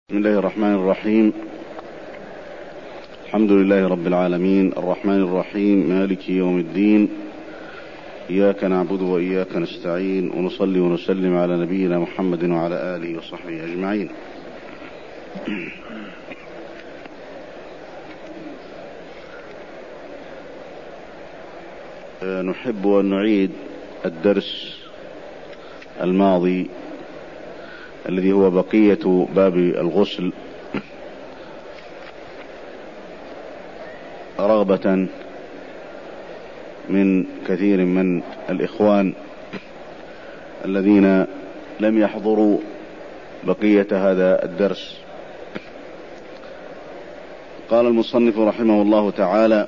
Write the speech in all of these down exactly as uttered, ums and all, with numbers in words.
بسم الله الرحمن الرحيم. الحمد لله رب العالمين الرحمن الرحيم مالك يوم الدين، إياك نعبد وإياك نستعين، ونصلي ونسلم على نبينا محمد وعلى آله وصحبه أجمعين. نحب أن نعيد الدرس الماضي الذي هو بقية باب الغسل، رغبة من كثير من الإخوان الذين لم يحضروا بقية هذا الدرس. قال المصنف رحمه الله تعالى: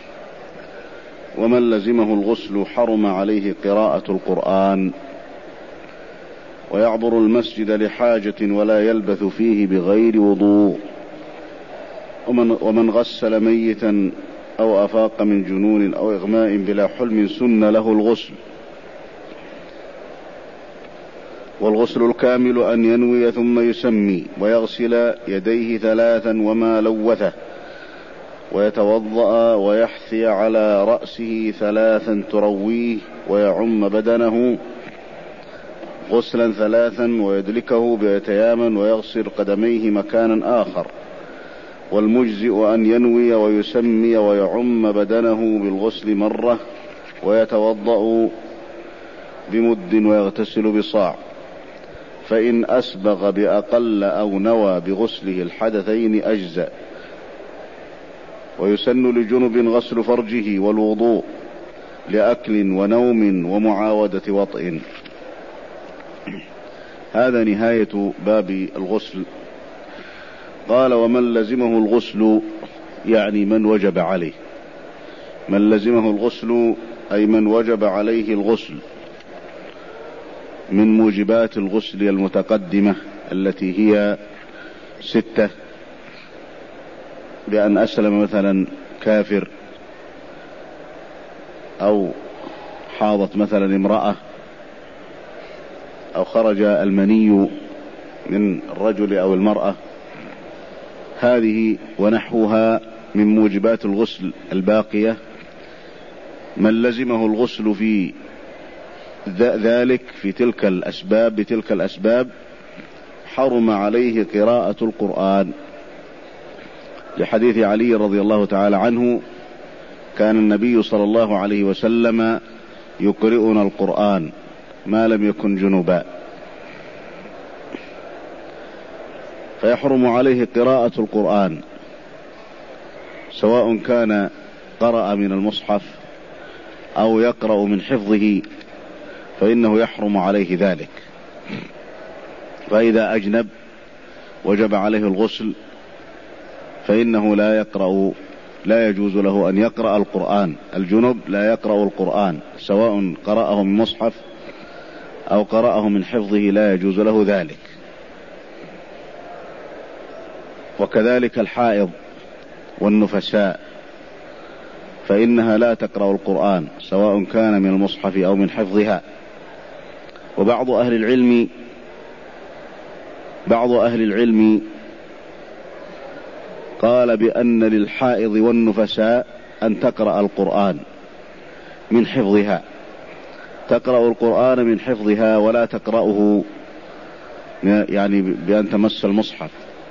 ومن لزمه الغسل حرم عليه قراءة القرآن، ويعبر المسجد لحاجة ولا يلبث فيه بغير وضوء، ومن, ومن غسل ميتا أو أفاق من جنون أو إغماء بلا حلم سن له الغسل. والغسل الكامل أن ينوي ثم يسمي، ويغسل يديه ثلاثا وما لوثه، ويتوضأ ويحثي على رأسه ثلاثا ترويه، ويعم بدنه غسلا ثلاثا، ويدلكه بيتياما، ويغسل قدميه مكانا آخر. والمجزئ أن ينوي ويسمي ويعم بدنه بالغسل مرة، ويتوضأ بمد ويغتسل بصاع. فإن أسبغ بأقل أو نوى بغسله الحدثين أجزأ. ويسن لجنب غسل فرجه والوضوء لأكل ونوم ومعاودة وطئ. هذا نهاية باب الغسل. قال: ومن لزمه الغسل، يعني من وجب عليه. من لزمه الغسل أي من وجب عليه الغسل من موجبات الغسل المتقدمة التي هي ستة: بأن أسلم مثلا كافر، أو حاضت مثلا امرأة، أو خرج المني من الرجل أو المرأة. هذه ونحوها من موجبات الغسل الباقية. من لزمه الغسل في ذلك في تلك الأسباب بتلك الأسباب حرم عليه قراءة القرآن، لحديث علي رضي الله تعالى عنه: كان النبي صلى الله عليه وسلم يقرئنا القرآن ما لم يكن جنبا. فيحرم عليه قراءة القرآن، سواء كان قرأ من المصحف أو يقرأ من حفظه، فإنه يحرم عليه ذلك. فإذا أجنب وجب عليه الغسل، فإنه لا يقرأ لا يجوز له أن يقرأ القرآن. الجنب لا يقرأ القرآن، سواء قرأه من مصحف أو قرأه من حفظه، لا يجوز له ذلك. وكذلك الحائض والنفساء، فإنها لا تقرأ القرآن سواء كان من المصحف أو من حفظها. وبعض أهل العلم بعض أهل العلم قال بأن للحائض والنفساء أن تقرأ القرآن من حفظها، تقرأ القرآن من حفظها ولا تقرأه يعني بأن تمس المصحف.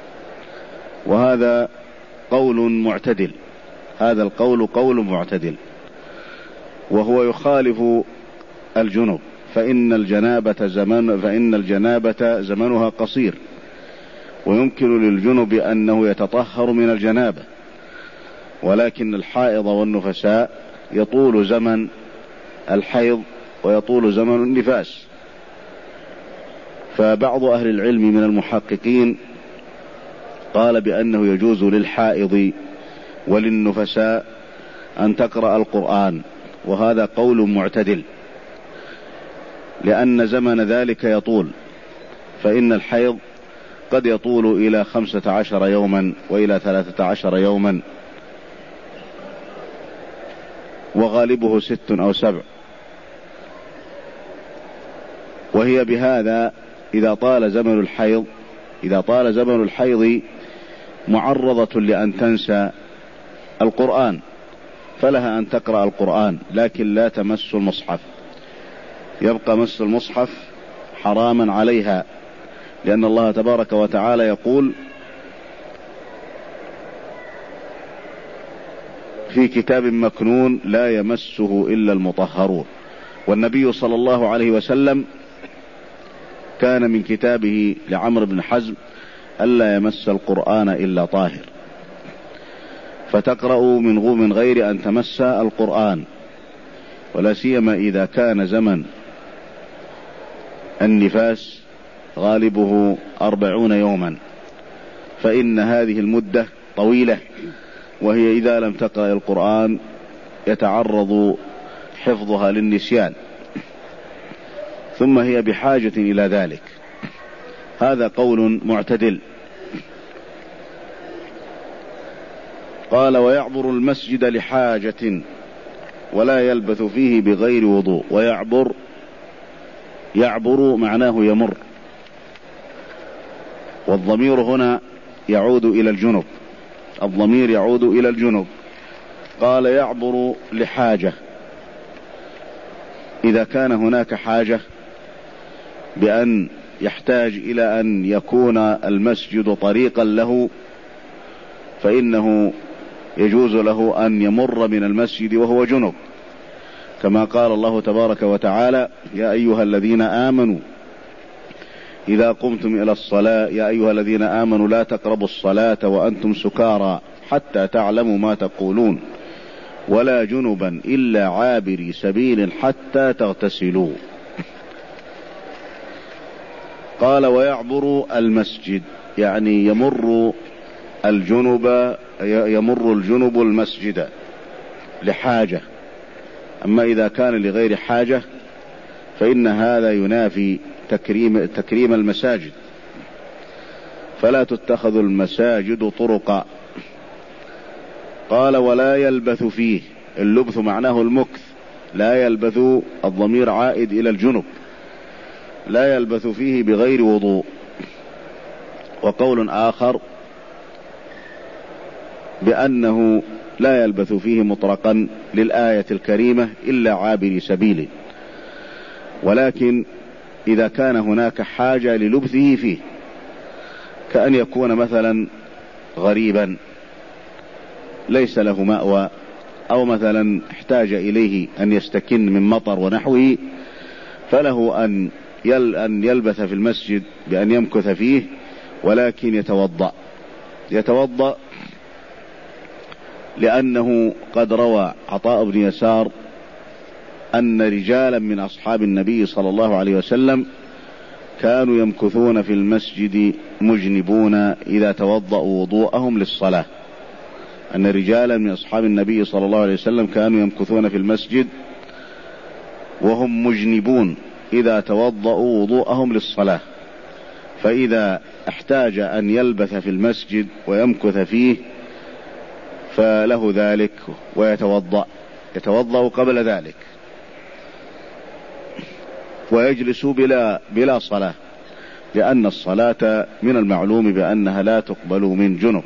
وهذا قول معتدل، هذا القول قول معتدل، وهو يخالف الجنب، فإن الجنابة زمن فإن الجنابة زمنها قصير، ويمكن للجنب أنه يتطهر من الجنابة، ولكن الحائض والنفساء يطول زمن الحيض ويطول زمن النفاس. فبعض أهل العلم من المحققين قال بأنه يجوز للحائض وللنفساء أن تقرأ القرآن، وهذا قول معتدل، لأن زمن ذلك يطول. فإن الحيض قد يطول إلى خمسة عشر يوما وإلى ثلاثة عشر يوما، وغالبه ست أو سبع. وهي بهذا إذا طال زمن الحيض إذا طال زمن الحيض معرضة لأن تنسى القرآن، فلها أن تقرأ القرآن لكن لا تمس المصحف، يبقى مس المصحف حراما عليها، لأن الله تبارك وتعالى يقول في كتاب مكنون لا يمسه إلا المطهرون. والنبي صلى الله عليه وسلم كان من كتابه لعمرو بن حزم ألا يمس القرآن إلا طاهر، فتقرأ من غو من غير أن تمس القرآن، ولا سيما إذا كان زمن النفاس غالبه أربعون يوما، فإن هذه المدة طويلة، وهي إذا لم تقرأ القرآن يتعرض حفظها للنسيان، ثم هي بحاجة إلى ذلك. هذا قول معتدل. قال ويعبر المسجد لحاجة ولا يلبث فيه بغير وضوء. ويعبر، يعبر معناه يمر، والضمير هنا يعود إلى الجنب، الضمير يعود إلى الجنب. قال يعبر لحاجة، إذا كان هناك حاجة بأن يحتاج إلى أن يكون المسجد طريقا له، فإنه يجوز له أن يمر من المسجد وهو جنب، كما قال الله تبارك وتعالى يا أيها الذين آمنوا إذا قمتم إلى الصلاة يا أيها الذين آمنوا لا تقربوا الصلاة وأنتم سكارى حتى تعلموا ما تقولون ولا جنبا إلا عابري سبيل حتى تغتسلوا. قال ويعبر المسجد، يعني يمر الجنب يمر الجنب المسجد لحاجة. أما إذا كان لغير حاجة فإن هذا ينافي تكريم, تكريم المساجد، فلا تتخذ المساجد طرقا. قال ولا يلبث فيه، اللبث معناه المكث، لا يلبث الضمير عائد إلى الجنب، لا يلبث فيه بغير وضوء. وقول آخر بأنه لا يلبث فيه مطلقا للآية الكريمة إلا عابر سبيل، ولكن إذا كان هناك حاجة للبثه فيه، كأن يكون مثلا غريبا ليس له مأوى، أو مثلا احتاج إليه أن يستكن من مطر ونحوه، فله أن أن يلبث في المسجد بأن يمكث فيه، ولكن يتوضأ يتوضأ لأنه قد روى عطاء بن يسار أن رجالا من أصحاب النبي صلى الله عليه وسلم كانوا يمكثون في المسجد مجنبون إذا توضأوا وضوءهم للصلاة، أن رجالا من أصحاب النبي صلى الله عليه وسلم كانوا يمكثون في المسجد وهم مجنبون إذا توضأوا وضوءهم للصلاة، فإذا احتاج أن يلبث في المسجد ويمكث فيه فله ذلك ويتوضأ يتوضأ قبل ذلك ويجلس بلا, بلا صلاة، لأن الصلاة من المعلوم بأنها لا تقبل من جنب.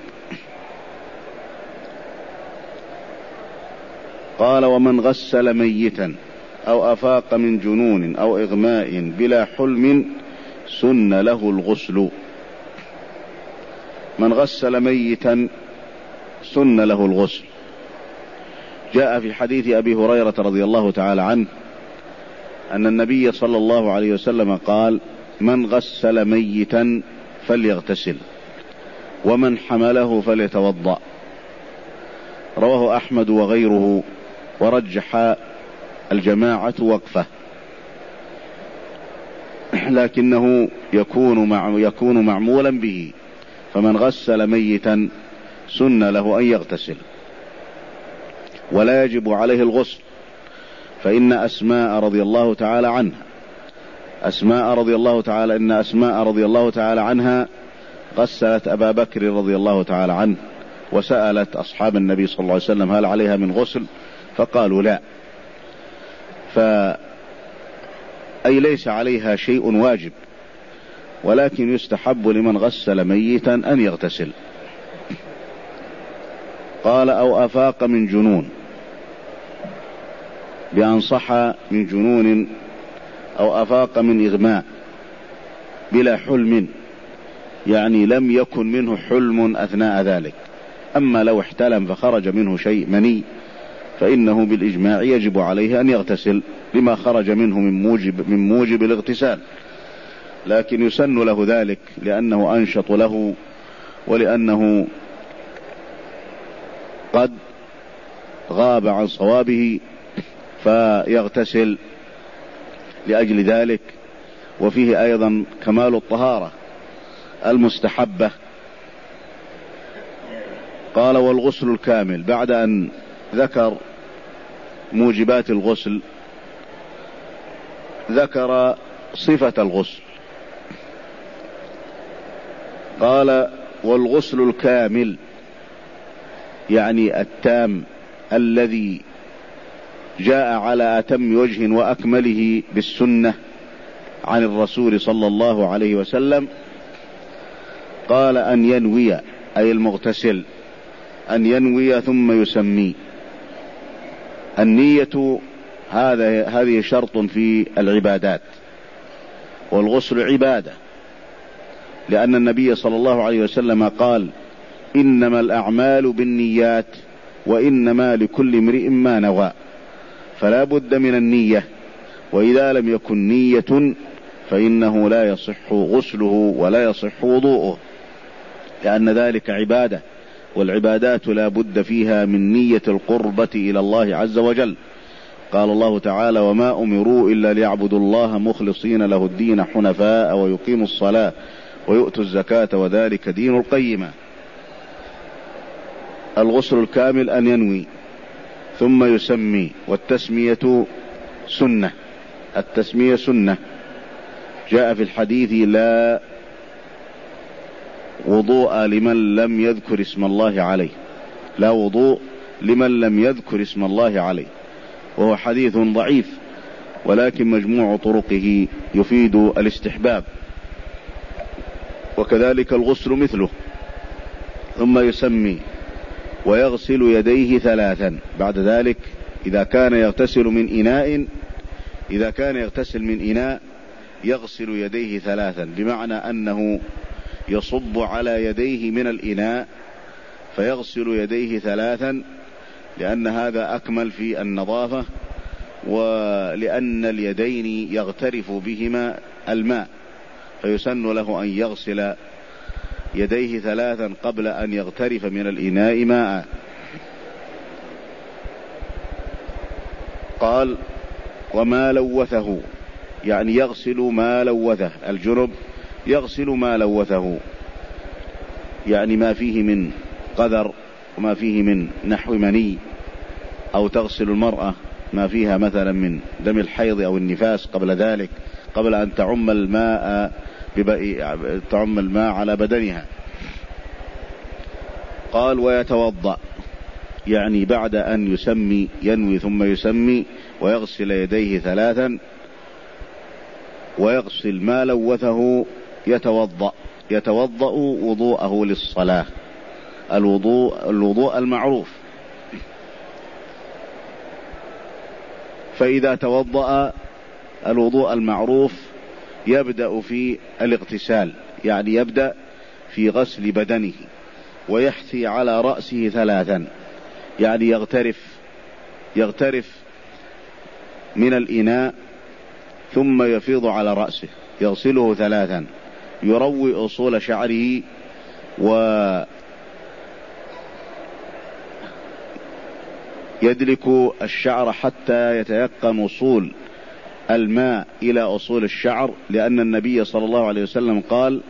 قال ومن غسل ميتا أو أفاق من جنون أو إغماء بلا حلم سن له الغسل. من غسل ميتا سن له الغسل. جاء في حديث أبي هريرة رضي الله تعالى عنه أن النبي صلى الله عليه وسلم قال من غسل ميتا فليغتسل ومن حمله فليتوضأ. رواه أحمد وغيره، ورجح الجماعة وقفه، لكنه يكون, مع يكون معمولا به، فمن غسل ميتا سن له أن يغتسل ولا يجب عليه الغسل، فإن أسماء رضي الله تعالى عنها أسماء رضي الله تعالى إن أسماء رضي الله تعالى عنها غسلت أبا بكر رضي الله تعالى عنه، وسألت أصحاب النبي صلى الله عليه وسلم هل عليها من غسل، فقالوا لا، فأي ليس عليها شيء واجب، ولكن يستحب لمن غسل ميتا أن يغتسل. قال أو أفاق من جنون، بأن صح من جنون أو أفاق من إغماء بلا حلم، يعني لم يكن منه حلم أثناء ذلك. أما لو احتلم فخرج منه شيء مني فإنه بالإجماع يجب عليه أن يغتسل لما خرج منه من موجب, من موجب الاغتسال، لكن يسن له ذلك لأنه أنشط له، ولأنه قد غاب عن صوابه فيغتسل لأجل ذلك. وفيه أيضا كمال الطهارة المستحبة. قال والغسل الكامل، بعد أن ذكر موجبات الغسل ذكر صفة الغسل. قال والغسل الكامل يعني التام الذي جاء على أتم وجه وأكمله بالسنة عن الرسول صلى الله عليه وسلم. قال أن ينوي، أي المغتسل أن ينوي ثم يسمي. النية هذا هذه شرط في العبادات، والغسل عبادة، لأن النبي صلى الله عليه وسلم قال إنما الأعمال بالنيات وإنما لكل امرئ ما نوى، فلا بد من النية، وإذا لم يكن نية فإنه لا يصح غسله ولا يصح وضوءه، لأن ذلك عبادة، والعبادات لا بد فيها من نية القربة إلى الله عز وجل. قال الله تعالى وما أمروا إلا ليعبدوا الله مخلصين له الدين حنفاء ويقيموا الصلاة ويؤتوا الزكاة وذلك دين القيمة. الغسل الكامل أن ينوي ثم يسمي، والتسمية سنة، التسمية سنة. جاء في الحديث لا وضوء لمن لم يذكر اسم الله عليه، لا وضوء لمن لم يذكر اسم الله عليه، وهو حديث ضعيف، ولكن مجموع طرقه يفيد الاستحباب. وكذلك الغسل مثله. ثم يسمي ويغسل يديه ثلاثا. بعد ذلك إذا كان يغتسل من إناء إذا كان يغتسل من إناء يغسل يديه ثلاثا، بمعنى أنه يصب على يديه من الإناء فيغسل يديه ثلاثا، لأن هذا أكمل في النظافة، ولأن اليدين يغترف بهما الماء، فيسن له أن يغسل يديه ثلاثا قبل أن يغترف من الإناء ماء. قال وما لوثه، يعني يغسل ما لوثه، الجنب يغسل ما لوثه، يعني ما فيه من قذر وما فيه من نحو مني، أو تغسل المرأة ما فيها مثلا من دم الحيض أو النفاس قبل ذلك، قبل أن تعم الماء تعم الماء على بدنها. قال ويتوضأ، يعني بعد أن يسمي ينوي ثم يسمي ويغسل يديه ثلاثا ويغسل ما لوثه يتوضأ يتوضأ وضوءه للصلاة، الوضوء الوضوء المعروف. فإذا توضأ الوضوء المعروف يبدأ في الاغتسال، يعني يبدأ في غسل بدنه، ويحثي على رأسه ثلاثا، يعني يغترف يغترف من الإناء ثم يفيض على رأسه، يغسله ثلاثا، يروي أصول شعره ويدلك الشعر حتى يتيقن وصول الماء إلى أصول الشعر، لأن النبي صلى الله عليه وسلم قال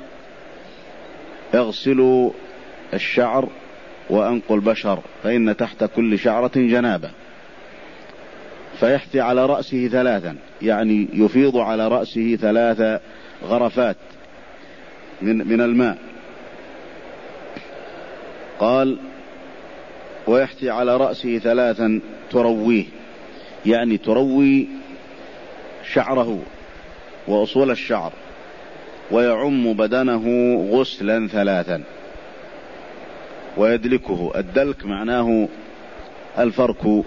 اغسلوا الشعر وأنقوا البشر فإن تحت كل شعرة جنابة. فيحثي على رأسه ثلاثا، يعني يفيض على رأسه ثلاث غرفات من, من الماء. قال ويحثي على رأسه ثلاثا ترويه، يعني تروي شعره وأصول الشعر ويعم بدنه غسلا ثلاثا ويدلكه. الدلك معناه الفرك،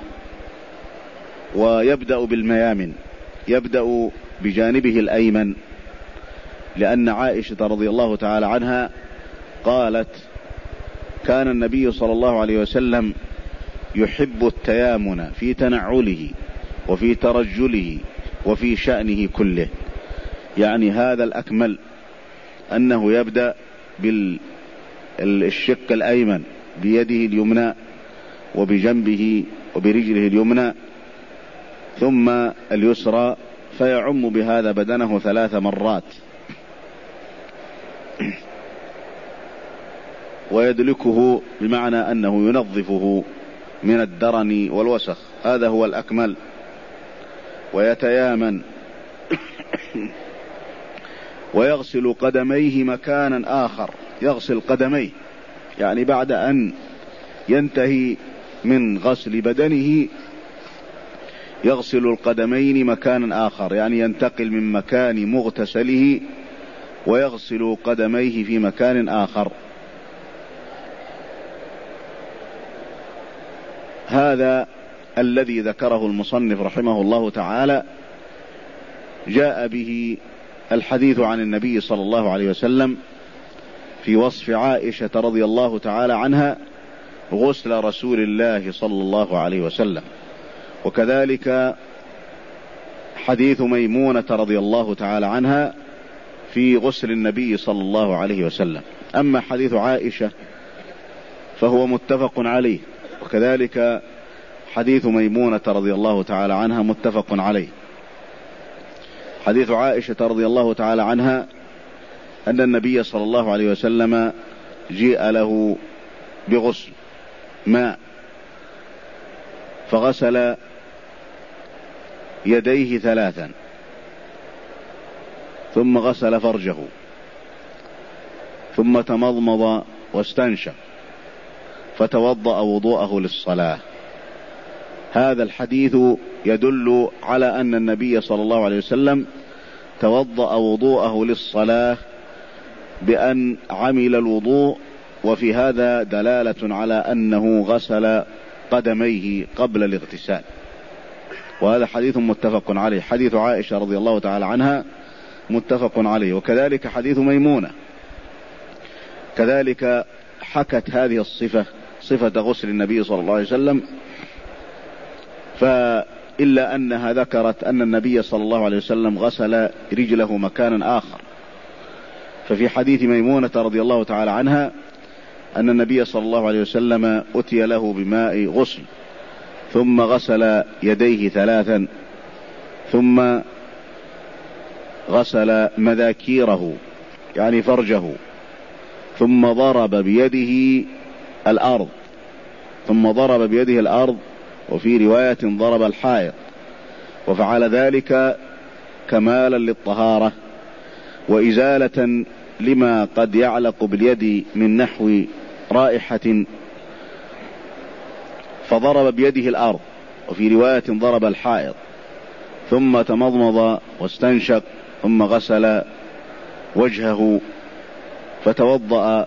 ويبدأ بالميامن، يبدأ بجانبه الأيمن، لأن عائشة رضي الله تعالى عنها قالت: كان النبي صلى الله عليه وسلم يحب التيامن في تنعله وفي ترجله وفي شأنه كله. يعني هذا الأكمل، أنه يبدأ بالشق الأيمن بيده اليمنى وبجنبه وبرجله اليمنى ثم اليسرى، فيعم بهذا بدنه ثلاث مرات، ويدلكه بمعنى أنه ينظفه من الدرن والوسخ، هذا هو الأكمل. ويتيامن ويغسل قدميه مكانا آخر، يغسل قدميه يعني بعد أن ينتهي من غسل بدنه يغسل القدمين مكانا آخر، يعني ينتقل من مكان مغتسله ويغسل قدميه في مكان آخر. هذا الذي ذكره المصنف رحمه الله تعالى جاء به الحديث عن النبي صلى الله عليه وسلم في وصف عائشة رضي الله تعالى عنها غسل رسول الله صلى الله عليه وسلم، وكذلك حديث ميمونة رضي الله تعالى عنها في غسل النبي صلى الله عليه وسلم. أما حديث عائشة فهو متفق عليه، وكذلك حديث ميمونة رضي الله تعالى عنها متفق عليه. حديث عائشة رضي الله تعالى عنها أن النبي صلى الله عليه وسلم جيء له بغسل ماء فغسل يديه ثلاثا ثم غسل فرجه ثم تمضمض واستنشق فتوضأ وضوءه للصلاة. هذا الحديث يدل على أن النبي صلى الله عليه وسلم توضأ وضوءه للصلاة بأن عمل الوضوء، وفي هذا دلالة على أنه غسل قدميه قبل الاغتسال، وهذا حديث متفق عليه. حديث عائشة رضي الله تعالى عنها متفق عليه، وكذلك حديث ميمونة كذلك حكت هذه الصفة، صفة غسل النبي صلى الله عليه وسلم، فإلا أنها ذكرت أن النبي صلى الله عليه وسلم غسل رجله مكانا آخر. ففي حديث ميمونة رضي الله تعالى عنها أن النبي صلى الله عليه وسلم أتي له بماء غسل ثم غسل يديه ثلاثا ثم غسل مذاكيره يعني فرجه ثم ضرب بيده الأرض ثم ضرب بيده الأرض وفي رواية ضرب الحائط، وفعل ذلك كمالا للطهارة وإزالة لما قد يعلق باليد من نحو رائحة، فضرب بيده الأرض وفي رواية ضرب الحائط ثم تمضمض واستنشق ثم غسل وجهه فتوضأ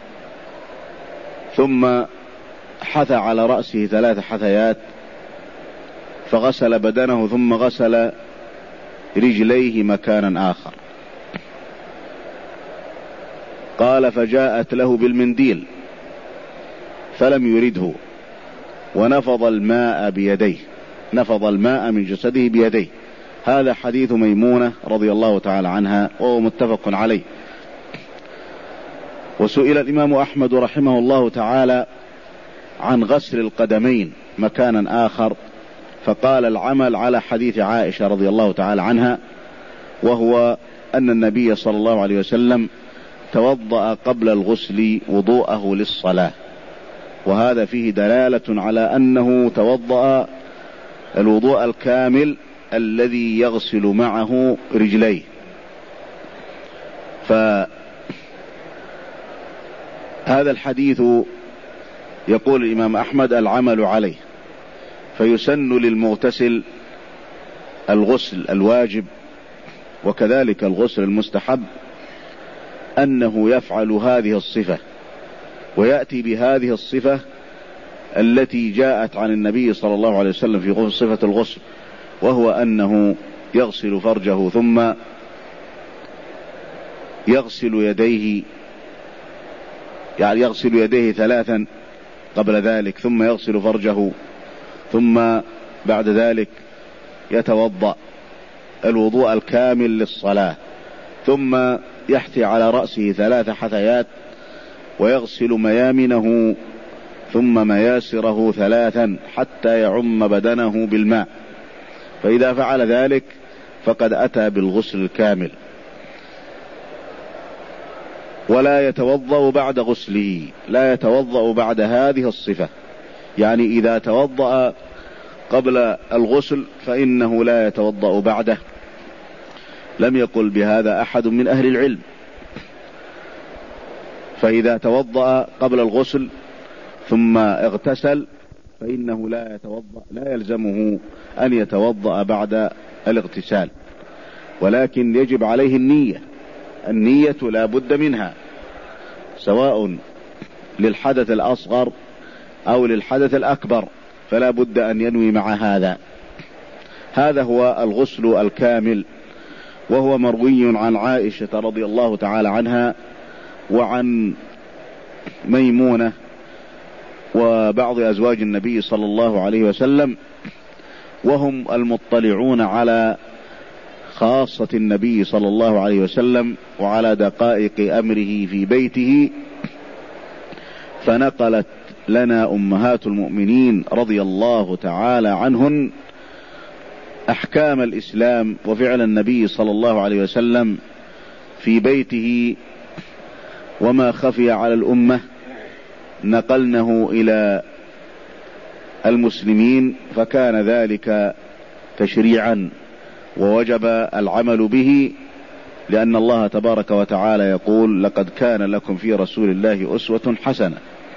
ثم حثى على رأسه ثلاث حثيات فغسل بدنه ثم غسل رجليه مكانا آخر. قال: فجاءت له بالمنديل فلم يرده ونفض الماء بيديه، نفض الماء من جسده بيديه. هذا حديث ميمونة رضي الله تعالى عنها وهو متفق عليه. وسئل الإمام أحمد رحمه الله تعالى عن غسل القدمين مكانا آخر، فقال: العمل على حديث عائشة رضي الله تعالى عنها، وهو أن النبي صلى الله عليه وسلم توضأ قبل الغسل وضوءه للصلاة، وهذا فيه دلالة على أنه توضأ الوضوء الكامل الذي يغسل معه رجليه. فهذا الحديث يقول الإمام أحمد: العمل عليه، فيسن للمغتسل الغسل الواجب وكذلك الغسل المستحب أنه يفعل هذه الصفة ويأتي بهذه الصفة التي جاءت عن النبي صلى الله عليه وسلم في صفة الغسل، وهو أنه يغسل فرجه ثم يغسل يديه، يعني يغسل يديه ثلاثا قبل ذلك، ثم يغسل فرجه، ثم بعد ذلك يتوضأ الوضوء الكامل للصلاة، ثم يحثي على رأسه ثلاث حثيات ويغسل ميامنه ثم مياسره ثلاثا حتى يعم بدنه بالماء. فإذا فعل ذلك فقد أتى بالغسل الكامل. ولا يتوضأ بعد غسله، لا يتوضأ بعد هذه الصفة، يعني إذا توضأ قبل الغسل فإنه لا يتوضأ بعده. لم يقل بهذا أحد من أهل العلم. فإذا توضأ قبل الغسل ثم اغتسل فإنه لا يتوضأ، لا يلزمه أن يتوضأ بعد الاغتسال، ولكن يجب عليه النية. النية لا بد منها، سواء للحدث الأصغر أو للحدث الأكبر، فلا بد أن ينوي مع هذا. هذا هو الغسل الكامل، وهو مروي عن عائشة رضي الله تعالى عنها وعن ميمونة وبعض أزواج النبي صلى الله عليه وسلم، وهم المطلعون على خاصة النبي صلى الله عليه وسلم وعلى دقائق أمره في بيته. فنقلت لنا أمهات المؤمنين رضي الله تعالى عنهن أحكام الإسلام وفعل النبي صلى الله عليه وسلم في بيته، وما خفي على الأمة نقلنه إلى المسلمين، فكان ذلك تشريعا ووجب العمل به، لأن الله تبارك وتعالى يقول: لقد كان لكم في رسول الله أسوة حسنة.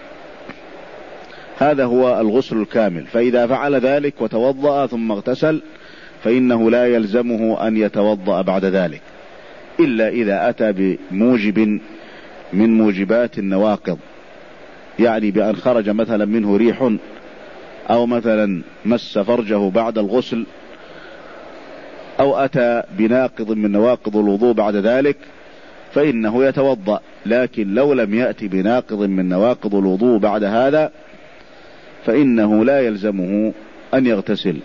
هذا هو الغسل الكامل. فإذا فعل ذلك وتوضأ ثم اغتسل فإنه لا يلزمه أن يتوضأ بعد ذلك، إلا إذا أتى بموجب من موجبات النواقض، يعني بأن خرج مثلا منه ريح، أو مثلا مس فرجه بعد الغسل، أو أتى بناقض من نواقض الوضوء بعد ذلك، فإنه يتوضأ. لكن لو لم يأتي بناقض من نواقض الوضوء بعد هذا فإنه لا يلزمه أن يغتسل.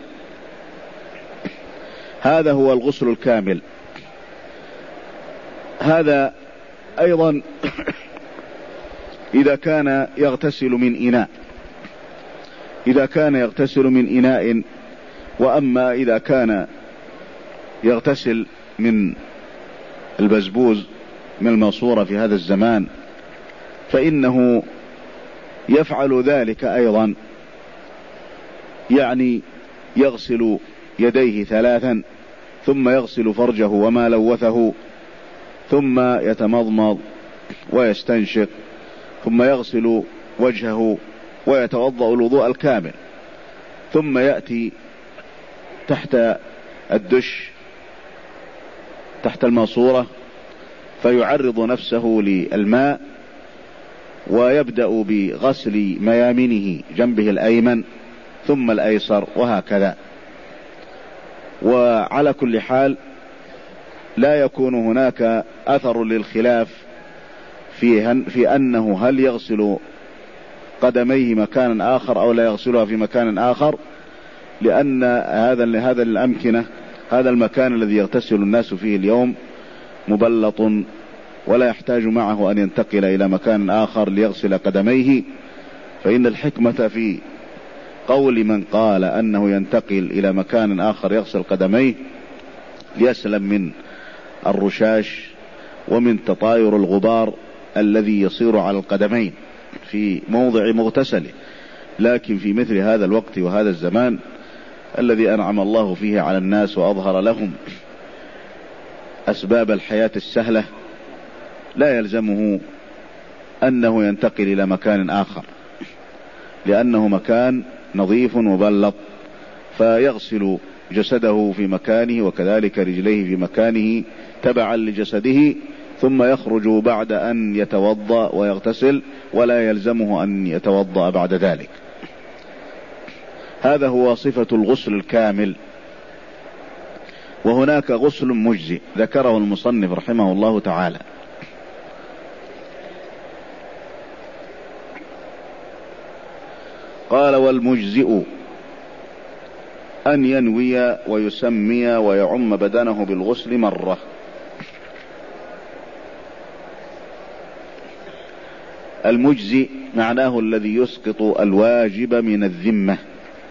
هذا هو الغسل الكامل. هذا أيضا إذا كان يغتسل من إناء، إذا كان يغتسل من إناء. وأما إذا كان يغتسل من البزبوز، من الماسورة في هذا الزمان، فإنه يفعل ذلك أيضا، يعني يغسل يديه ثلاثا، ثم يغسل فرجه وما لوثه، ثم يتمضمض ويستنشق، ثم يغسل وجهه ويتوضأ الوضوء الكامل، ثم يأتي تحت الدش، تحت الماسورة، فيعرض نفسه للماء ويبدأ بغسل ميامنه، جنبه الأيمن ثم الأيسر، وهكذا. وعلى كل حال لا يكون هناك أثر للخلاف في, في أنه هل يغسل قدميه مكانا آخر أو لا يغسلها في مكان آخر، لأن هذا لهذا الأمكنة، هذا المكان الذي يغتسل الناس فيه اليوم مبلط، ولا يحتاج معه أن ينتقل إلى مكان آخر ليغسل قدميه. فإن الحكمة في قول من قال أنه ينتقل إلى مكان آخر يغسل قدميه ليسلم من الرشاش ومن تطاير الغبار الذي يصير على القدمين في موضع مغتسله. لكن في مثل هذا الوقت وهذا الزمان الذي أنعم الله فيه على الناس وأظهر لهم أسباب الحياة السهلة، لا يلزمه أنه ينتقل إلى مكان آخر، لأنه مكان نظيف مبلط، فيغسل جسده في مكانه وكذلك رجليه في مكانه تبعا لجسده، ثم يخرج بعد أن يتوضأ ويغتسل ولا يلزمه أن يتوضأ بعد ذلك. هذا هو صفة الغسل الكامل. وهناك غسل مجزئ ذكره المصنف رحمه الله تعالى. قال: والمجزئ أن ينوي ويسمي ويعم بدنه بالغسل مرة. المجزئ معناه الذي يسقط الواجب من الذمة،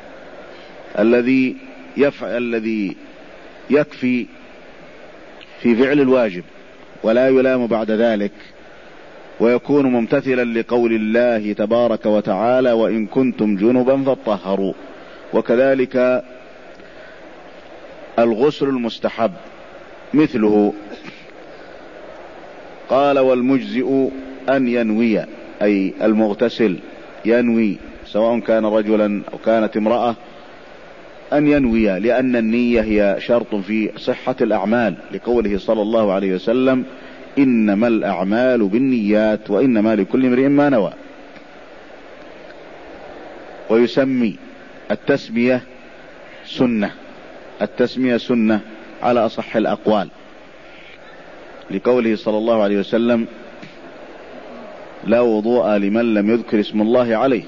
الذي يفعل الذي يكفي في فعل الواجب ولا يلام بعد ذلك، ويكون ممتثلا لقول الله تبارك وتعالى: وإن كنتم جنبا فاطهروا. وكذلك الغسل المستحب مثله. قال: والمجزئ أن ينوي، أي المغتسل ينوي سواء كان رجلا أو كانت امرأة، أن ينوي، لأن النية هي شرط في صحة الأعمال، لقوله صلى الله عليه وسلم: إنما الأعمال بالنيات وإنما لكل امرئ ما نوى. ويسمي، التسمية سنة، التسمية سنة على أصح الأقوال، لقوله صلى الله عليه وسلم: لا وضوء لمن لم يذكر اسم الله عليه.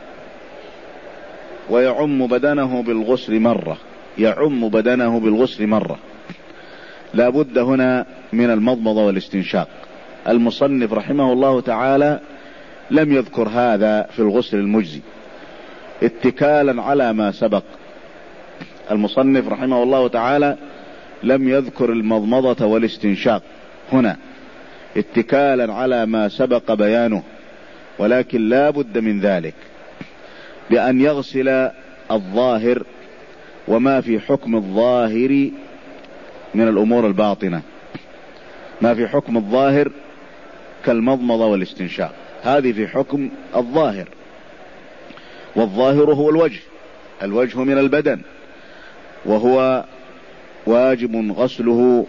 ويعم بدنه بالغسل مرة، يعم بدنه بالغسل مرة. لا بد هنا من المضمضة والاستنشاق. المصنف رحمه الله تعالى لم يذكر هذا في الغسل المجزي اتكالا على ما سبق. المصنف رحمه الله تعالى لم يذكر المضمضة والاستنشاق هنا اتكالا على ما سبق بيانه، ولكن لا بد من ذلك بأن يغسل الظاهر وما في حكم الظاهر من الأمور الباطنة. ما في حكم الظاهر كالمضمضة والاستنشاق، هذه في حكم الظاهر، والظاهر هو الوجه، الوجه من البدن، وهو واجب غسله.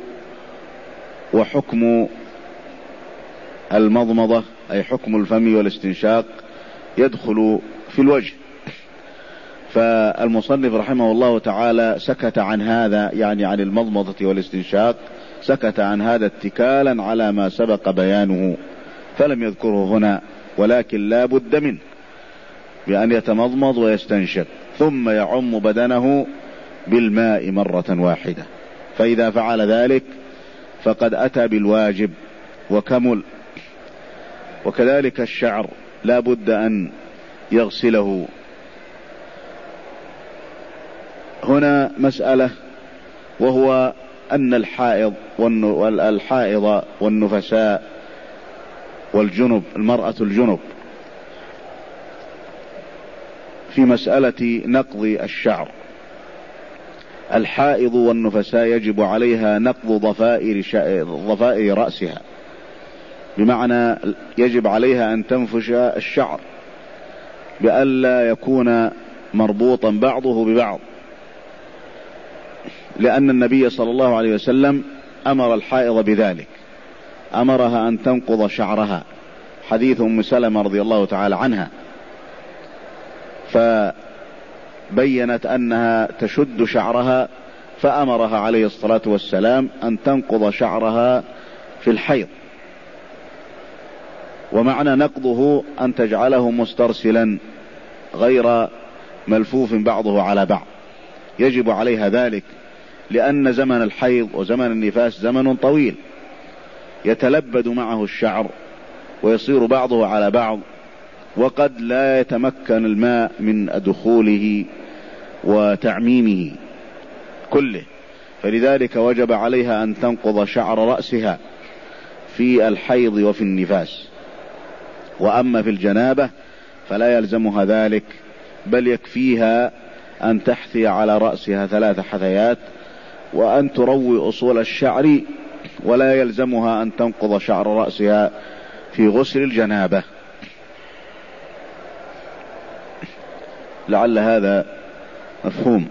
وحكم المضمضة أي حكم الفم والاستنشاق يدخل في الوجه. فالمصنف رحمه الله تعالى سكت عن هذا، يعني عن المضمضة والاستنشاق، سكت عن هذا اتكالا على ما سبق بيانه، فلم يذكره هنا، ولكن لا بد منه بأن يتمضمض ويستنشق ثم يعم بدنه بالماء مرة واحدة. فإذا فعل ذلك فقد أتى بالواجب وكمل. وكذلك الشعر لا بد أن يغسله. هنا مسألة، وهو أن الحائض والحائض والنفساء والجنب، المرأة الجنب، في مسألة نقض الشعر. الحائض والنفساء يجب عليها نقض ضفائر, ضفائر رأسها، بمعنى يجب عليها أن تنفش الشعر بألا يكون مربوطا بعضه ببعض، لأن النبي صلى الله عليه وسلم أمر الحائض بذلك، أمرها أن تنقض شعرها، حديث أم سلمة رضي الله تعالى عنها، فبينت أنها تشد شعرها، فأمرها عليه الصلاة والسلام أن تنقض شعرها في الحيض. ومعنى نقضه أن تجعله مسترسلا غير ملفوف بعضه على بعض، يجب عليها ذلك، لأن زمن الحيض وزمن النفاس زمن طويل يتلبد معه الشعر ويصير بعضه على بعض، وقد لا يتمكن الماء من دخوله وتعميمه كله، فلذلك وجب عليها أن تنقض شعر رأسها في الحيض وفي النفاس. وأما في الجنابة فلا يلزمها ذلك، بل يكفيها أن تحثي على رأسها ثلاث حثيات وأن تروي أصول الشعر، ولا يلزمها أن تنقض شعر رأسها في غسل الجنابة. لعل هذا مفهوم.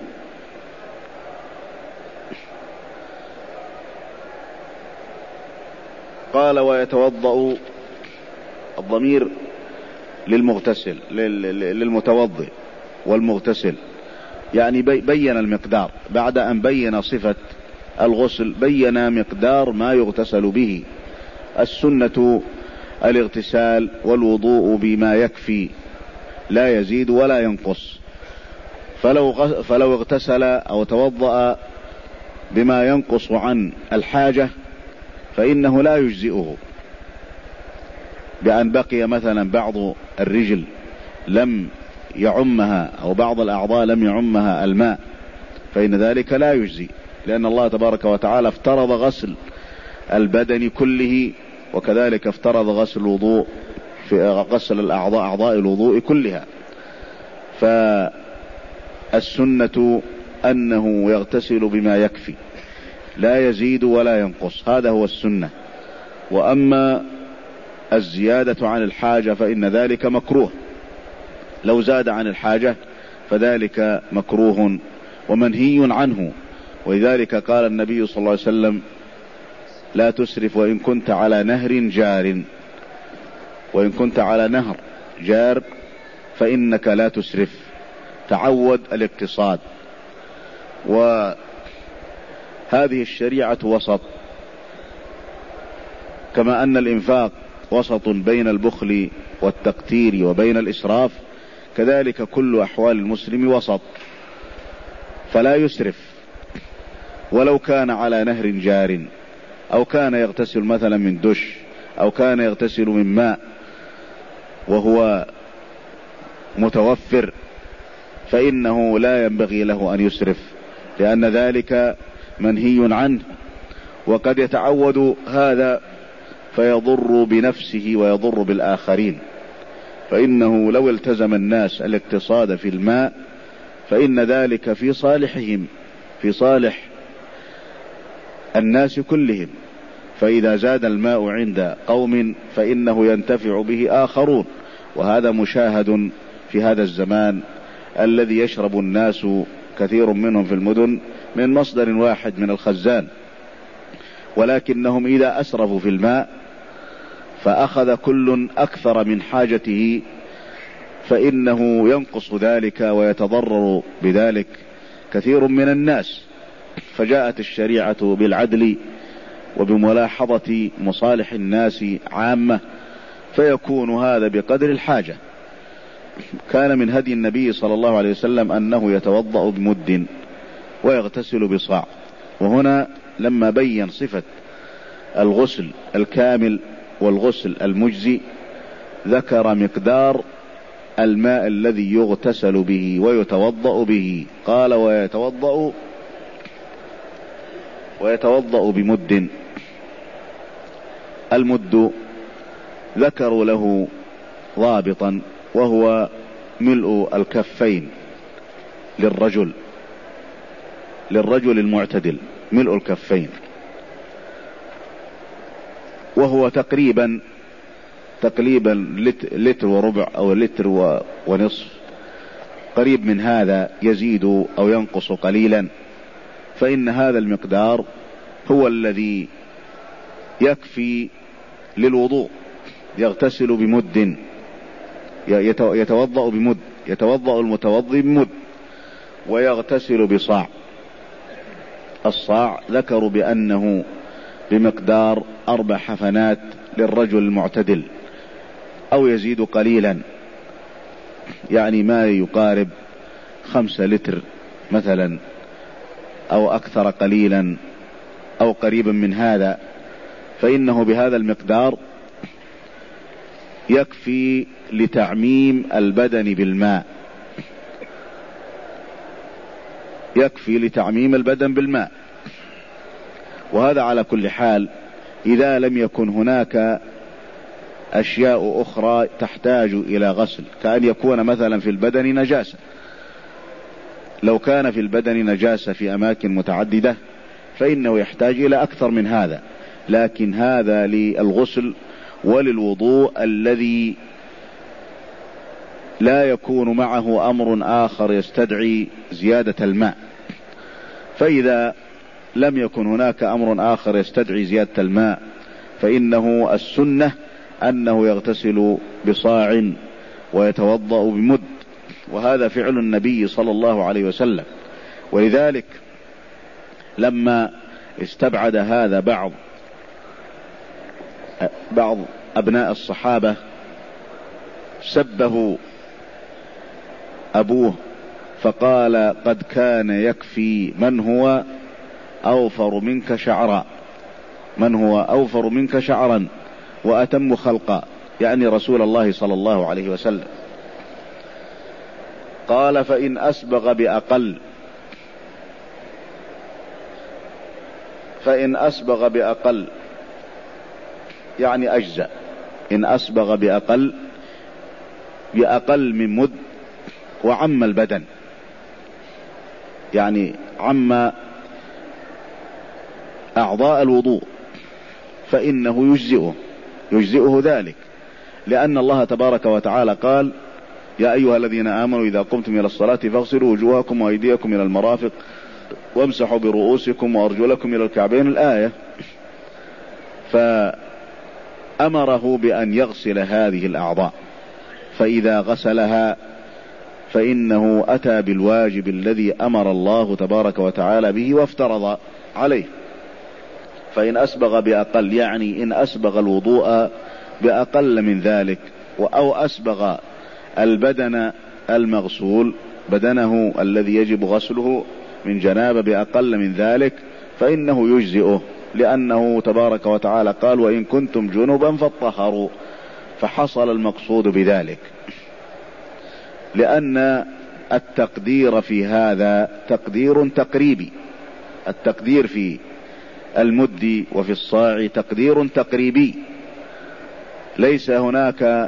قال ويتوضأ، الضمير للمغتسل للمتوضئ والمغتسل، يعني بين المقدار بعد أن بين صفة الغسل، بين مقدار ما يغتسل به. السنة الاغتسال والوضوء بما يكفي لا يزيد ولا ينقص، فلو فلو اغتسل أو توضأ بما ينقص عن الحاجة فإنه لا يجزئه، بأن بقي مثلا بعض الرجل لم يعمها أو بعض الأعضاء لم يعمها الماء، فإن ذلك لا يجزي، لأن الله تبارك وتعالى افترض غسل البدن كله، وكذلك افترض غسل الوضوء في غسل الأعضاء أعضاء الوضوء كلها. فالسنة أنه يغتسل بما يكفي لا يزيد ولا ينقص، هذا هو السنة. وأما الزيادة عن الحاجة فإن ذلك مكروه، لو زاد عن الحاجة فذلك مكروه ومنهي عنه. ولذلك قال النبي صلى الله عليه وسلم لا تسرف وإن كنت على نهر جار، وإن كنت على نهر جار فإنك لا تسرف، تعود الاقتصاد. وهذه الشريعة وسط، كما أن الإنفاق وسط بين البخل والتقتير وبين الإسراف، كذلك كل أحوال المسلم وسط، فلا يسرف ولو كان على نهر جار، أو كان يغتسل مثلا من دش، أو كان يغتسل من ماء وهو متوفر، فإنه لا ينبغي له أن يسرف، لأن ذلك منهي عنه. وقد يتعود هذا فيضر بنفسه ويضر بالآخرين، فإنه لو التزم الناس الاقتصاد في الماء فإن ذلك في صالحهم، في صالح الناس كلهم. فإذا زاد الماء عند قوم فإنه ينتفع به آخرون، وهذا مشاهد في هذا الزمان الذي يشرب الناس كثير منهم في المدن من مصدر واحد من الخزان، ولكنهم إذا أسرفوا في الماء فأخذ كل أكثر من حاجته فإنه ينقص ذلك ويتضرر بذلك كثير من الناس. فجاءت الشريعة بالعدل وبملاحظة مصالح الناس عامة، فيكون هذا بقدر الحاجة. كان من هدي النبي صلى الله عليه وسلم أنه يتوضأ بمد ويغتسل بصاع. وهنا لما بين صفة الغسل الكامل والغسل المجزي ذكر مقدار الماء الذي يغتسل به ويتوضأ به، قال ويتوضأ ويتوضأ بمد. المد ذكروا له ضابطا، وهو ملء الكفين للرجل للرجل المعتدل، ملء الكفين، وهو تقريبا تقريبا لتر وربع أو لتر ونصف، قريب من هذا، يزيد أو ينقص قليلا. فإن هذا المقدار هو الذي يكفي للوضوء. يغتسل بمد، يتوضأ بمد، يتوضأ المتوضي بمد، ويغتسل بصاع. الصاع ذكروا بأنه بمقدار أربع حفنات للرجل المعتدل، أو يزيد قليلا، يعني ما يقارب خمسة لتر مثلا، أو أكثر قليلا، أو قريبا من هذا. فإنه بهذا المقدار يكفي لتعميم البدن بالماء، يكفي لتعميم البدن بالماء. وهذا على كل حال إذا لم يكن هناك أشياء أخرى تحتاج إلى غسل، كأن يكون مثلا في البدن نجاسة. لو كان في البدن نجاسة في أماكن متعددة فإنه يحتاج إلى أكثر من هذا، لكن هذا للغسل وللوضوء الذي لا يكون معه أمر آخر يستدعي زيادة الماء. فإذا لم يكن هناك أمر آخر يستدعي زيادة الماء فإنه السنة أنه يغتسل بصاع ويتوضأ بمد، وهذا فعل النبي صلى الله عليه وسلم. ولذلك لما استبعد هذا بعض بعض أبناء الصحابة سبه أبوه فقال: قد كان يكفي من هو أوفر منك شعرا، من هو أوفر منك شعرا وأتم خلقا، يعني رسول الله صلى الله عليه وسلم. قال: فإن أسبغ بأقل فإن أسبغ بأقل يعني أجزأ، إن أسبغ بأقل بأقل من مد وعم البدن، يعني عم أعضاء الوضوء، فإنه يجزئه يجزئه ذلك، لأن الله تبارك وتعالى قال: يا أيها الذين آمنوا إذا قمتم إلى الصلاة فاغسلوا وجوهكم وأيديكم إلى المرافق وامسحوا برؤوسكم وأرجلكم إلى الكعبين، الآية. فأمره بأن يغسل هذه الأعضاء، فإذا غسلها فإنه أتى بالواجب الذي أمر الله تبارك وتعالى به وافترض عليه. فإن أسبغ بأقل يعني إن أسبغ الوضوء بأقل من ذلك، أو أسبغ البدن المغسول بدنه الذي يجب غسله من جنابة بأقل من ذلك، فإنه يجزئه، لأنه تبارك وتعالى قال: وإن كنتم جنبا فاطهروا، فحصل المقصود بذلك. لأن التقدير في هذا تقدير تقريبي، التقدير في المد وفي الصاع تقدير تقريبي، ليس هناك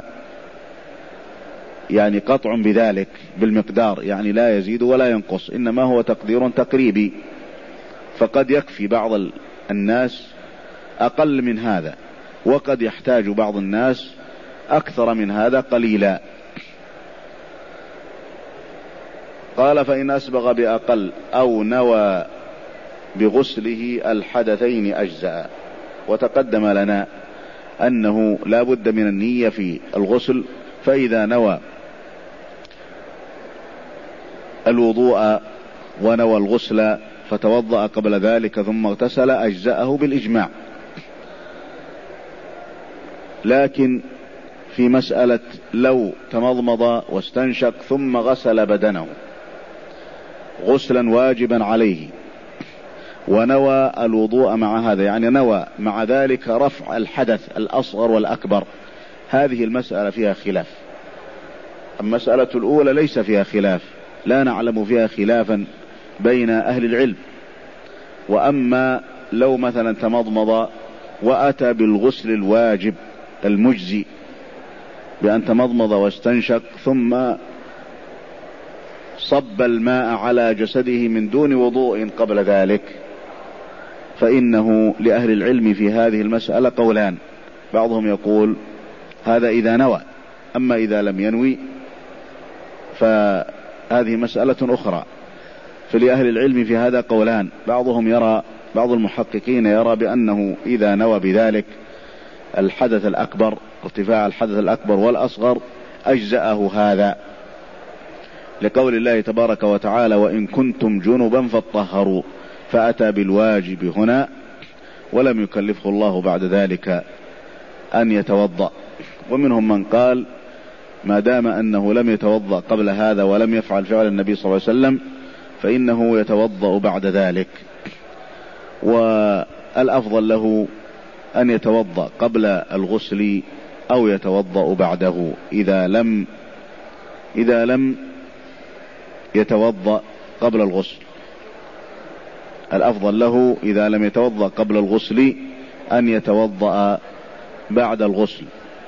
يعني قطع بذلك بالمقدار، يعني لا يزيد ولا ينقص، إنما هو تقدير تقريبي. فقد يكفي بعض الناس أقل من هذا، وقد يحتاج بعض الناس أكثر من هذا قليلا. قال: فإن أسبغ بأقل أو نوى بغسله الحدثين أجزاء. وتقدم لنا أنه لا بد من النية في الغسل، فإذا نوى الوضوء ونوى الغسل فتوضأ قبل ذلك ثم اغتسل أجزأه بالإجماع. لكن في مسألة لو تمضمض واستنشق ثم غسل بدنه غسلا واجبا عليه ونوى الوضوء مع هذا، يعني نوى مع ذلك رفع الحدث الأصغر والأكبر، هذه المسألة فيها خلاف. المسألة الأولى ليس فيها خلاف، لا نعلم فيها خلافا بين أهل العلم. وأما لو مثلا تمضمض وأتى بالغسل الواجب المجزي بأن تمضمض واستنشق ثم صب الماء على جسده من دون وضوء قبل ذلك، فإنه لأهل العلم في هذه المسألة قولان. بعضهم يقول هذا إذا نوى، أما إذا لم ينوي فهذه مسألة أخرى. فلأهل العلم في هذا قولان، بعضهم يرى، بعض المحققين يرى بأنه إذا نوى بذلك الحدث الأكبر، ارتفاع الحدث الأكبر والأصغر، أجزأه هذا، لقول الله تبارك وتعالى: وإن كنتم جنبا فاطهروا، فأتى بالواجب هنا ولم يكلفه الله بعد ذلك أن يتوضأ. ومنهم من قال ما دام أنه لم يتوضأ قبل هذا ولم يفعل فعل النبي صلى الله عليه وسلم فإنه يتوضأ بعد ذلك، والأفضل له أن يتوضأ قبل الغسل أو يتوضأ بعده إذا لم إذا لم يتوضأ قبل الغسل. الأفضل له إذا لم يتوضأ قبل الغسل أن يتوضأ بعد الغسل،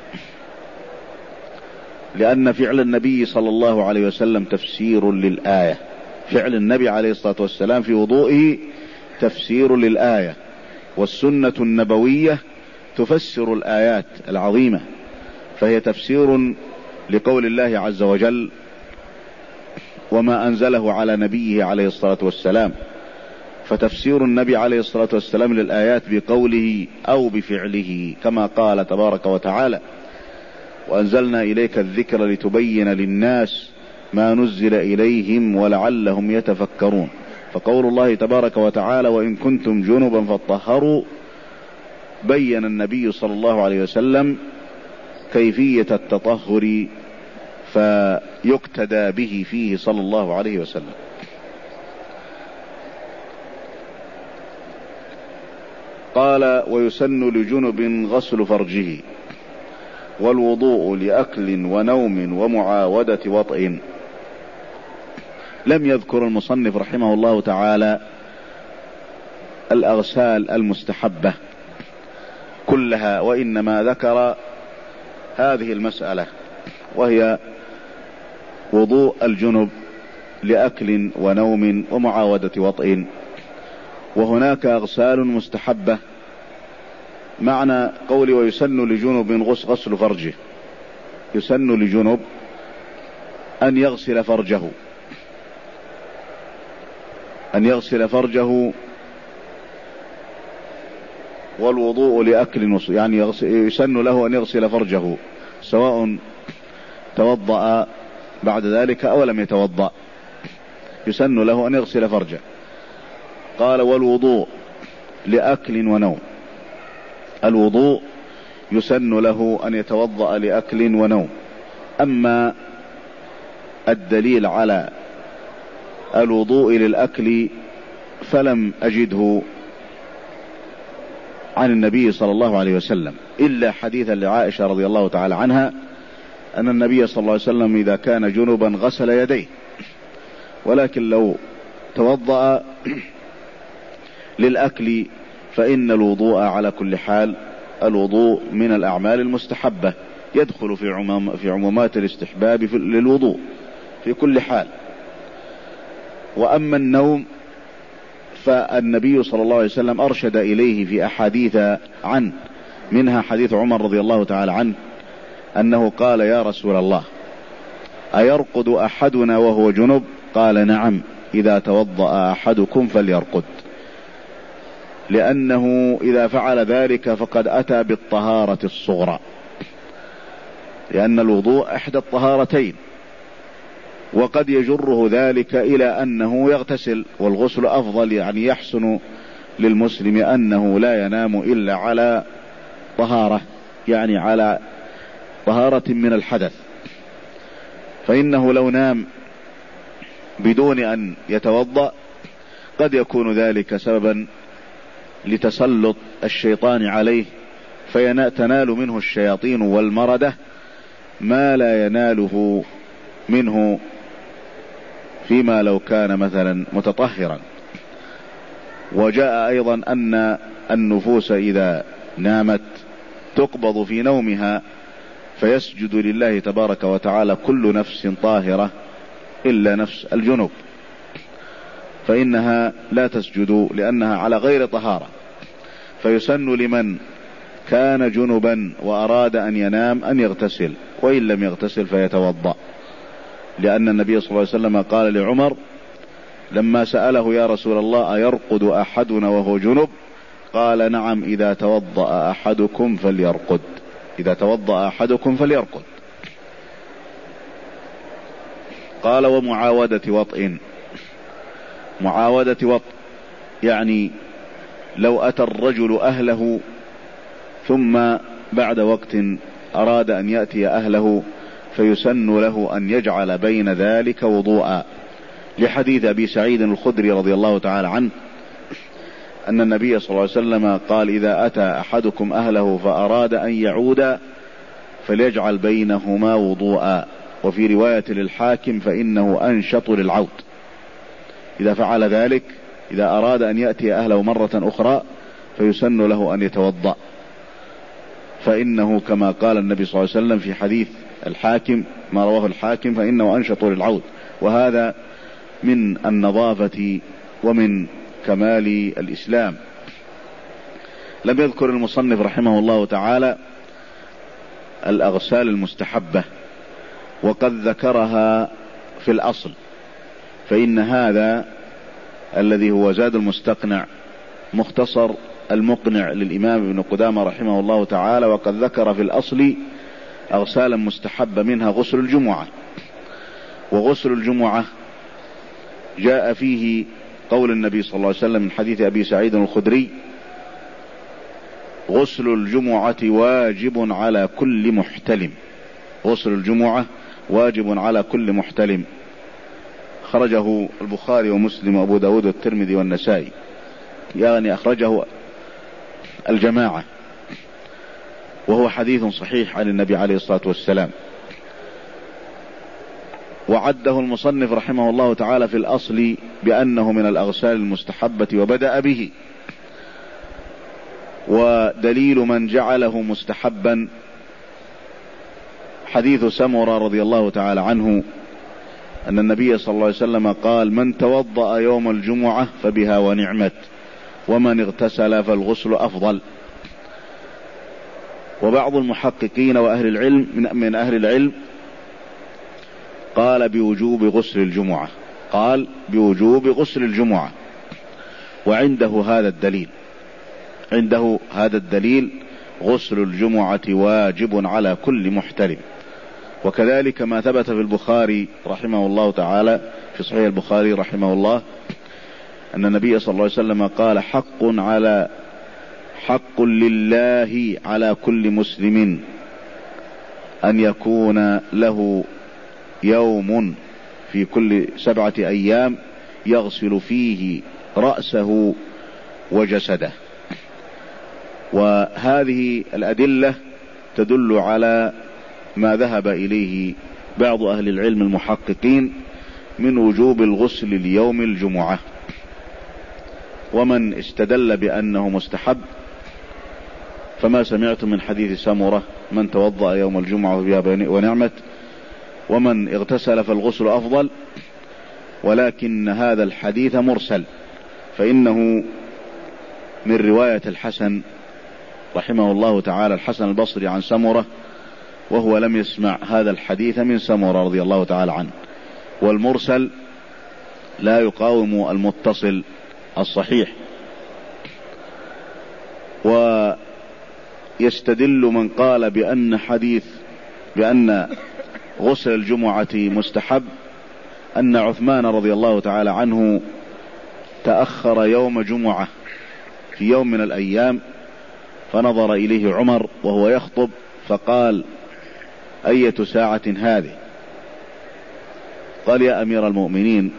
لأن فعل النبي صلى الله عليه وسلم تفسير للآية. فعل النبي عليه الصلاة والسلام في وضوئه تفسير للآية، والسنة النبوية تفسر الآيات العظيمة، فهي تفسير لقول الله عز وجل: وما أنزله على نبيه عليه الصلاة والسلام. فتفسير النبي عليه الصلاة والسلام للآيات بقوله أو بفعله، كما قال تبارك وتعالى: وأنزلنا إليك الذكر لتبين للناس ما نزل إليهم ولعلهم يتفكرون. فقول الله تبارك وتعالى: وإن كنتم جنبا فاطهروا، بين النبي صلى الله عليه وسلم كيفية التطهر فيقتدى به فيه صلى الله عليه وسلم. قال: ويسن لجنب غسل فرجه والوضوء لأكل ونوم ومعاودة وطئ. لم يذكر المصنف رحمه الله تعالى الأغسال المستحبة كلها، وإنما ذكر هذه المسألة، وهي وضوء الجنب لأكل ونوم ومعاودة وطئ. وهناك أغسال مستحبة. معنى قولي ويسن لجنب غسل فرجه، يسن لجنب أن يغسل فرجه، أن يغسل فرجه، والوضوء لأكل، يعني يسن له أن يغسل فرجه سواء توضأ بعد ذلك أو لم يتوضأ، يسن له أن يغسل فرجه. قال: والوضوء لأكل ونوم. الوضوء يسن له أن يتوضأ لأكل ونوم. أما الدليل على الوضوء للأكل فلم أجده عن النبي صلى الله عليه وسلم، إلا حديثا لعائشة رضي الله تعالى عنها أن النبي صلى الله عليه وسلم إذا كان جنبا غسل يديه، ولكن لو توضأ للأكل فإن الوضوء على كل حال، الوضوء من الأعمال المستحبة، يدخل في عموم في عمومات الاستحباب للوضوء في كل حال. وأما النوم فالنبي صلى الله عليه وسلم أرشد إليه في أحاديث عنه، منها حديث عمر رضي الله تعالى عنه أنه قال: يا رسول الله، أيرقد أحدنا وهو جنب؟ قال: نعم، إذا توضأ أحدكم فليرقد، لأنه إذا فعل ذلك فقد أتى بالطهارة الصغرى، لأن الوضوء إحدى الطهارتين، وقد يجره ذلك إلى أنه يغتسل، والغسل أفضل. يعني يحسن للمسلم أنه لا ينام إلا على طهارة، يعني على طهارة من الحدث، فإنه لو نام بدون أن يتوضأ قد يكون ذلك سببا لتسلط الشيطان عليه، فتنال منه الشياطين والمردة ما لا يناله منه فيما لو كان مثلا متطهرا. وجاء أيضا أن النفوس إذا نامت تقبض في نومها، فيسجد لله تبارك وتعالى كل نفس طاهرة إلا نفس الجنوب، فإنها لا تسجد لأنها على غير طهارة. فيسن لمن كان جنبا وأراد أن ينام أن يغتسل، وإن لم يغتسل فيتوضأ، لأن النبي صلى الله عليه وسلم قال لعمر لما سأله: يا رسول الله، أيرقد أحدنا وهو جنب؟ قال: نعم، إذا توضأ أحدكم فليرقد، إذا توضأ أحدكم فليرقد. قال: ومعاودة وطئ. معاودة وطئ يعني لو أتى الرجل أهله ثم بعد وقت أراد أن يأتي أهله، فيسن له أن يجعل بين ذلك وضوءا، لحديث أبي سعيد الخدري رضي الله تعالى عنه أن النبي صلى الله عليه وسلم قال: إذا أتى أحدكم أهله فأراد أن يعود فليجعل بينهما وضوءا. وفي رواية للحاكم: فإنه أنشط للعود. إذا فعل ذلك، إذا أراد أن يأتي أهله مرة أخرى فيسن له أن يتوضأ، فإنه كما قال النبي صلى الله عليه وسلم في حديث الحاكم، ما رواه الحاكم: فإنه أنشط للعود. وهذا من النظافة ومن كمال الإسلام. لم يذكر المصنف رحمه الله تعالى الأغسال المستحبة، وقد ذكرها في الأصل، فإن هذا الذي هو زاد المستقنع مختصر المقنع للإمام ابن قدامة رحمه الله تعالى، وقد ذكر في الأصل أغسالا مستحبة منها غسل الجمعة. وغسل الجمعة جاء فيه قول النبي صلى الله عليه وسلم من حديث أبي سعيد الخدري: غسل الجمعة واجب على كل محتلم. غسل الجمعة واجب على كل محتلم. خرجه البخاري ومسلم وأبو داود والترمذي والنسائي، يعني أخرجه الجماعة، وهو حديث صحيح عن النبي عليه الصلاة والسلام. وعده المصنف رحمه الله تعالى في الأصل بأنه من الأغسال المستحبة وبدأ به. ودليل من جعله مستحبا حديث سمرة رضي الله تعالى عنه أن النبي صلى الله عليه وسلم قال: من توضأ يوم الجمعة فبها ونعمت، ومن اغتسل فالغسل أفضل. وبعض المحققين وأهل العلم من أهل العلم قال بوجوب غسل الجمعة، قال بوجوب غسل الجمعة، وعنده هذا الدليل، عنده هذا الدليل: غسل الجمعة واجب على كل محتلم. وكذلك ما ثبت في البخاري رحمه الله تعالى، في صحيح البخاري رحمه الله، أن النبي صلى الله عليه وسلم قال: حق على حق لله على كل مسلم أن يكون له يوم في كل سبعة أيام يغسل فيه رأسه وجسده. وهذه الأدلة تدل على ما ذهب إليه بعض أهل العلم المحققين من وجوب الغسل ليوم الجمعة. ومن استدل بأنه مستحب فما سمعت من حديث سمرة: من توضأ يوم الجمعة فبها ونعمت، ومن اغتسل فالغسل أفضل. ولكن هذا الحديث مرسل، فإنه من رواية الحسن رحمه الله تعالى، الحسن البصري عن سمرة، وهو لم يسمع هذا الحديث من سمرة رضي الله تعالى عنه. والمرسل لا يقاوم المتصل الصحيح. ويستدل من قال بأن حديث بأن غسل الجمعة مستحب أن عثمان رضي الله تعالى عنه تأخر يوم جمعة في يوم من الأيام، فنظر إليه عمر وهو يخطب فقال: أية ساعة هذه؟ قال: يا أمير المؤمنين،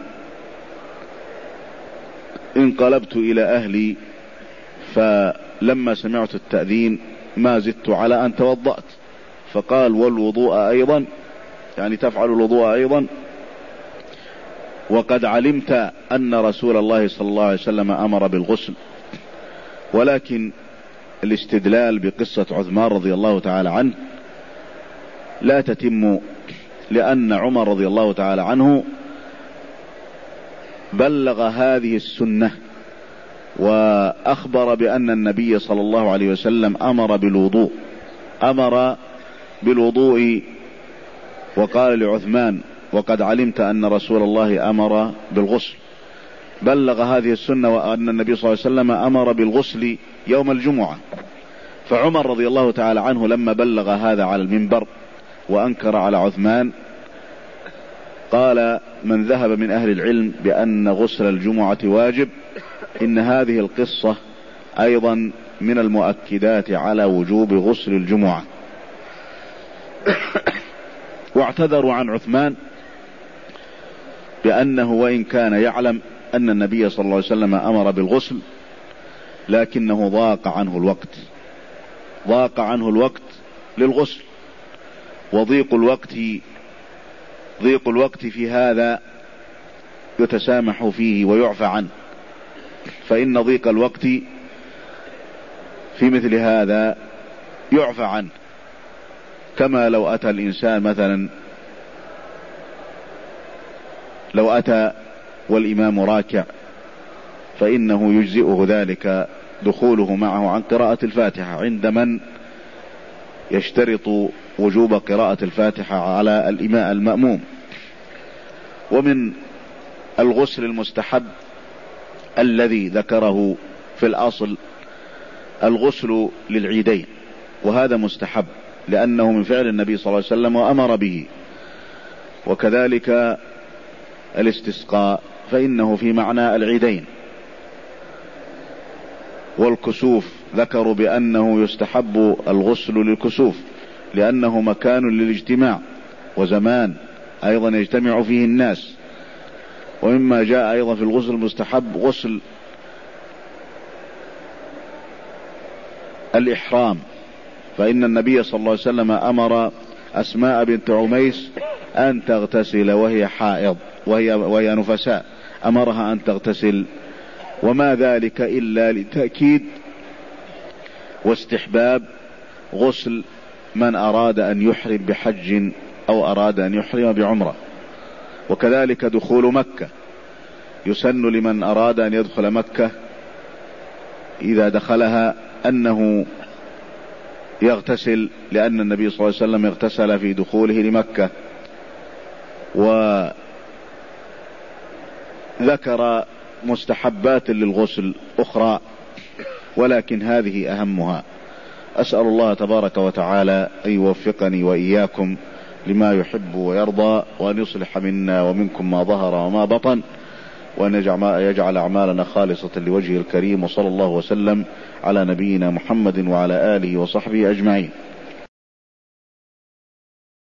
انقلبت إلى أهلي فلما سمعت التأذين ما زدت على أن توضأت. فقال: والوضوء أيضا؟ يعني تفعل الوضوء أيضا؟ وقد علمت أن رسول الله صلى الله عليه وسلم أمر بالغسل. ولكن الاستدلال بقصة عثمان رضي الله تعالى عنه لا تتم، لأن عمر رضي الله تعالى عنه بلغ هذه السنة وأخبر بأن النبي صلى الله عليه وسلم أمر بالوضوء أمر بالوضوء وقال لعثمان: وقد علمت أن رسول الله أمر بالغسل. بلغ هذه السنة وأن النبي صلى الله عليه وسلم أمر بالغسل يوم الجمعة. فعمر رضي الله تعالى عنه لما بلغ هذا على المنبر وأنكر على عثمان، قال من ذهب من أهل العلم بأن غسل الجمعة واجب، إن هذه القصة أيضا من المؤكدات على وجوب غسل الجمعة. واعتذروا عن عثمان بأنه وإن كان يعلم أن النبي صلى الله عليه وسلم أمر بالغسل لكنه ضاق عنه الوقت ضاق عنه الوقت للغسل. وضيق الوقت ضيق الوقت في هذا يتسامح فيه ويعفى عنه، فإن ضيق الوقت في مثل هذا يعفى عنه، كما لو أتى الإنسان مثلا لو أتى والإمام راكع فإنه يجزئه ذلك دخوله معه عن قراءة الفاتحة، عند من يشترط وجوب قراءة الفاتحة على الإمام المأموم. ومن الغسل المستحب الذي ذكره في الأصل الغسل للعيدين، وهذا مستحب لأنه من فعل النبي صلى الله عليه وسلم وأمر به. وكذلك الاستسقاء فإنه في معنى العيدين. والكسوف ذكروا بأنه يستحب الغسل للكسوف لأنه مكان للاجتماع وزمان أيضا يجتمع فيه الناس. ومما جاء أيضا في الغسل المستحب غسل الإحرام، فإن النبي صلى الله عليه وسلم أمر أسماء بنت عميس أن تغتسل وهي حائض وهي, وهي نفساء، أمرها أن تغتسل، وما ذلك إلا لتأكيد واستحباب غسل من أراد أن يحرم بحج أو أراد أن يحرم بعمرة. وكذلك دخول مكة يسن لمن أراد أن يدخل مكة إذا دخلها أنه يغتسل، لأن النبي صلى الله عليه وسلم اغتسل في دخوله لمكة. وذكر مستحبات للغسل أخرى ولكن هذه أهمها. أسأل الله تبارك وتعالى أن يوفقني وإياكم لما يحب ويرضى، وأن يصلح منا ومنكم ما ظهر وما بطن، وأن يجعل أعمالنا خالصة لوجهه الكريم. وصلى الله وسلم على نبينا محمد وعلى آله وصحبه أجمعين.